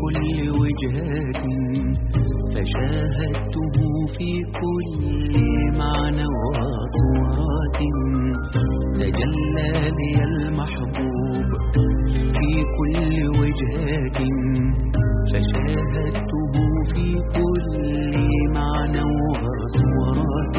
كل وجهة، فشاهدته في كل معنى وصورات. تجلى لي المحبوب في كل وجهة، فشاهدته في كل معنى وصورات.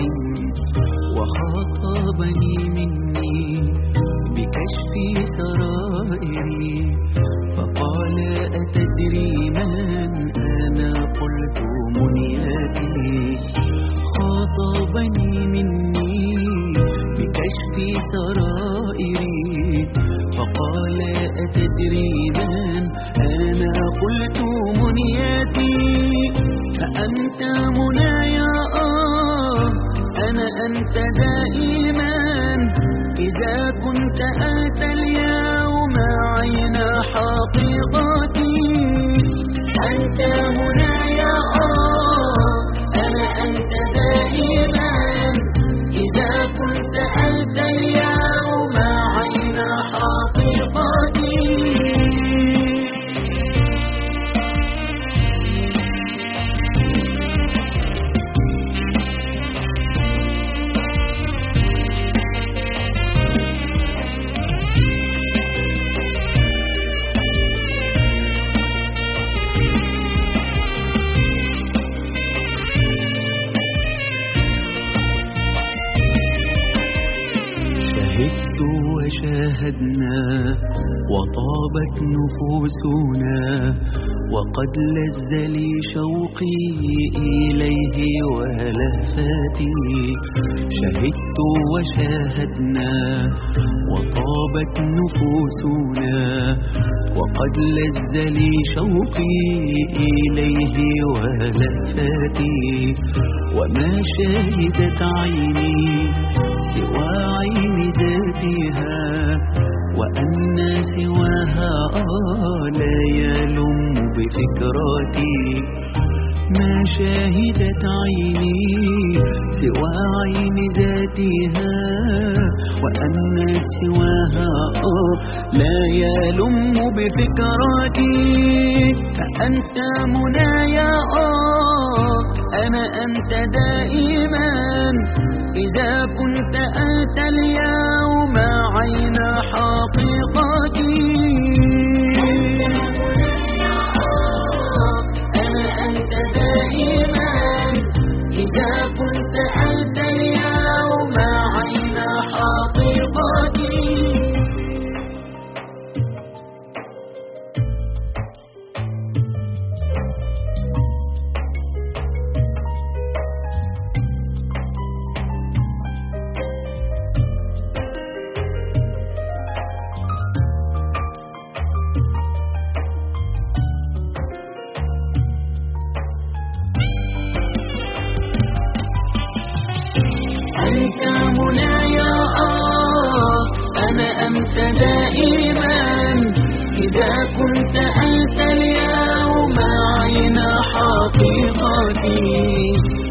وخاطبني مني بكشف سرائري، فقال أتدري من أنا؟ قلت منياتي. خاطبني مني بكشف سرائري، فقال أتدري من أنا؟ قلت منياتي. فأنت منايا أنت دائما، إذا كنت أتى اليوم عين حقيقتي. أنت منايا أنت دائما، إذا كنت أتى اليوم عين حقيقتي. شهدت وشاهدنا وطابت نفوسنا، وقد لذ لي شوقي إليه ولهفاتي. شهدت وشاهدنا وطابت نفوسنا، وقد لذ لي شوقي إليه ولهفاتي. وما شهدت عيني سوى عين ذاتها، وأن سواها لا يلم بفكراتي. ما شهدت عيني سوى عين ذاتها، وأن سواها لا يلم بفكراتي. فأنت منايا أنت دائما، إذا كنت أتى اليوم عين حقيقتي. أنت دائما، إذا كنت أتى اليوم عين حقيقتي. أنت منايا أنت دائما، إذا كنت أنت اليوم عين حقيقتي.